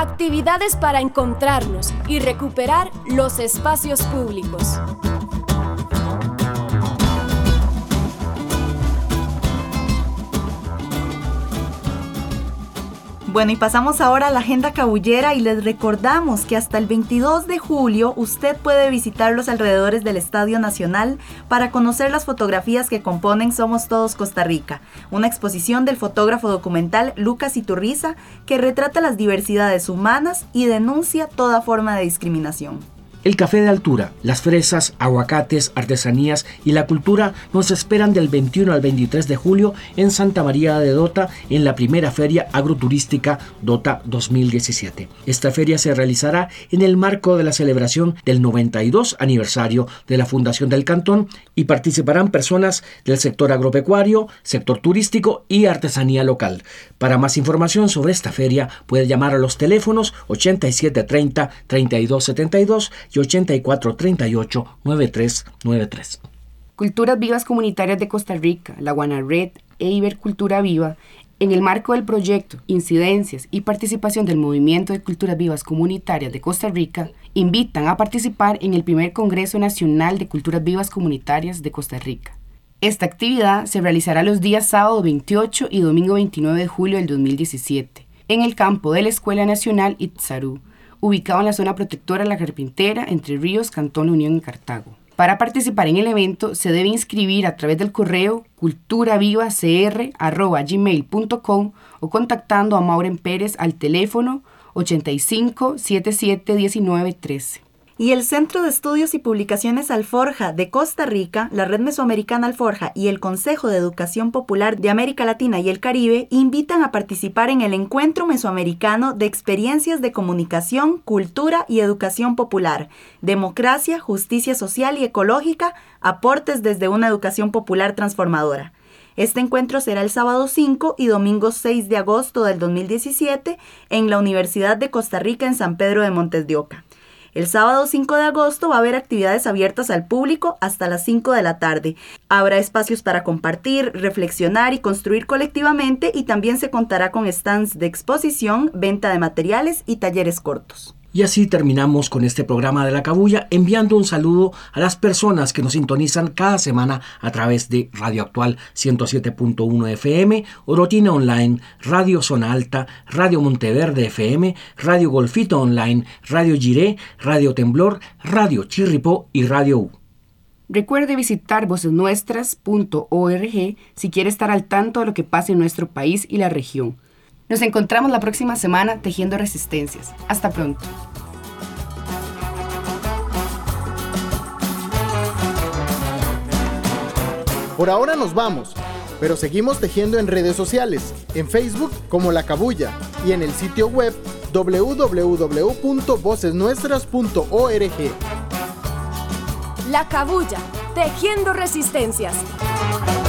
Actividades para encontrarnos y recuperar los espacios públicos. Bueno, y pasamos ahora a la agenda cabullera y les recordamos que hasta el 22 de julio usted puede visitar los alrededores del Estadio Nacional para conocer las fotografías que componen Somos Todos Costa Rica, una exposición del fotógrafo documental Lucas Iturriza que retrata las diversidades humanas y denuncia toda forma de discriminación. El café de altura, las fresas, aguacates, artesanías y la cultura nos esperan del 21 al 23 de julio en Santa María de Dota en la primera feria agroturística Dota 2017. Esta feria se realizará en el marco de la celebración del 92 aniversario de la fundación del cantón y participarán personas del sector agropecuario, sector turístico y artesanía local. Para más información sobre esta feria puede llamar a los teléfonos 8730-3272 y 8438-9393. Culturas Vivas Comunitarias de Costa Rica, la Guanared e Ibercultura Viva, en el marco del proyecto Incidencias y Participación del Movimiento de Culturas Vivas Comunitarias de Costa Rica, invitan a participar en el primer Congreso Nacional de Culturas Vivas Comunitarias de Costa Rica. Esta actividad se realizará los días sábado 28 y domingo 29 de julio del 2017, en el campo de la Escuela Nacional Itzarú, ubicado en la zona protectora La Carpintera, Entre Ríos, Cantón La Unión y Cartago. Para participar en el evento se debe inscribir a través del correo culturavivacr@gmail.com o contactando a Mauren Pérez al teléfono 85 77 19 13. Y el Centro de Estudios y Publicaciones Alforja de Costa Rica, la Red Mesoamericana Alforja y el Consejo de Educación Popular de América Latina y el Caribe invitan a participar en el Encuentro Mesoamericano de Experiencias de Comunicación, Cultura y Educación Popular, Democracia, Justicia Social y Ecológica, aportes desde una educación popular transformadora. Este encuentro será el sábado 5 y domingo 6 de agosto del 2017 en la Universidad de Costa Rica en San Pedro de Montes de Oca. El sábado 5 de agosto va a haber actividades abiertas al público hasta las 5 de la tarde. Habrá espacios para compartir, reflexionar y construir colectivamente y también se contará con stands de exposición, venta de materiales y talleres cortos. Y así terminamos con este programa de La Cabulla, enviando un saludo a las personas que nos sintonizan cada semana a través de Radio Actual 107.1 FM, Orotina Online, Radio Zona Alta, Radio Monteverde FM, Radio Golfito Online, Radio Giré, Radio Temblor, Radio Chirripó y Radio U. Recuerde visitar vocesnuestras.org si quiere estar al tanto de lo que pasa en nuestro país y la región. Nos encontramos la próxima semana tejiendo resistencias. Hasta pronto. Por ahora nos vamos, pero seguimos tejiendo en redes sociales, en Facebook como La Cabulla y en el sitio web www.vocesnuestras.org. La Cabulla, tejiendo resistencias.